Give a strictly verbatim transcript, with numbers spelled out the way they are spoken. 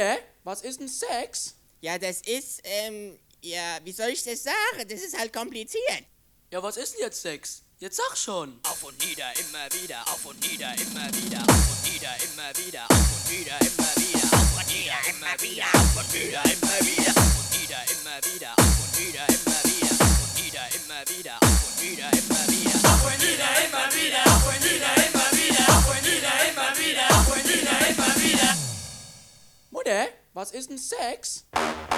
Mutter, was ist denn Sex? Ja, das ist, ähm, ja, wie soll ich das sagen? Das ist halt kompliziert. Ja, was ist denn jetzt Sex? Jetzt sag schon. Auf und nieder, immer wieder, auf und nieder, immer wieder, auf und nieder, immer wieder, auf und nieder, immer wieder, auf und nieder, immer wieder, auf und nieder, immer wieder, auf und nieder, immer wieder, auf und nieder, immer wieder, auf und nieder, immer wieder, auf und nieder, immer wieder, auf und nieder, immer wieder, auf und nieder, immer wieder, auf und nieder, immer wieder, auf und nieder, immer wieder. Mutter, was ist denn Sex?